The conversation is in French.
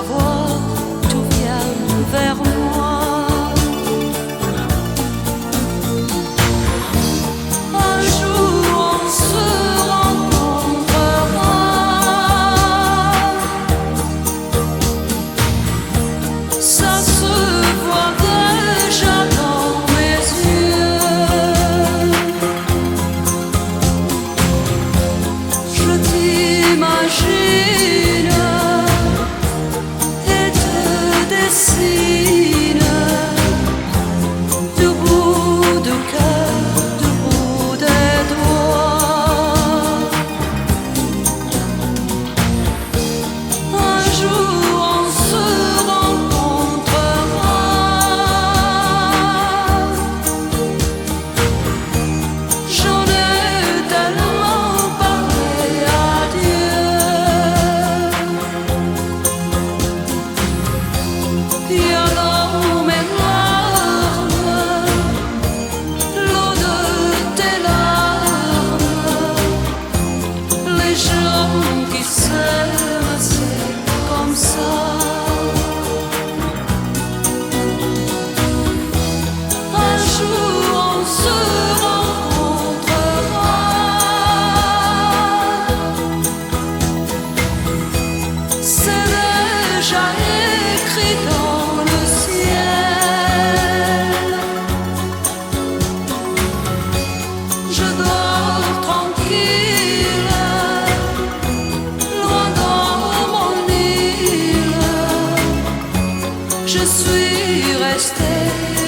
voix, tout vient vers moi. Un jour on se rencontrera, ça se voit déjà dans mes yeux. Je t'imagine et te dessine du bout du cœur, du bout des doigts. Un jour on se rencontrera, j'en ai tellement parlé à Dieu. Il y a dans mes larmes l'eau de tes larmes. Les gens qui s'aiment, c'est comme ça. Un jour on se rencontrera, c'est déjà écrit dans le ciel. Je dors tranquille, loin dans mon île. Je suis restée